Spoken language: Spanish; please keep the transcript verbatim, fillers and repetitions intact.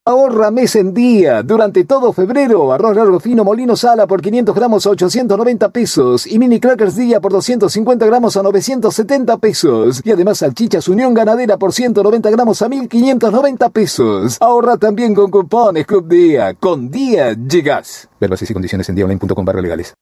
Ahorra mes en día. Durante todo febrero, arroz largo fino molino Sala por quinientos gramos a ochocientos noventa pesos y mini crackers día por doscientos cincuenta gramos a novecientos setenta pesos. Y además salchichas Unión Ganadera por ciento noventa gramos a mil quinientos noventa pesos. Ahorra también con cupones Club Día. Con Día llegas. Ver bases y condiciones en diaonline punto com barra legales.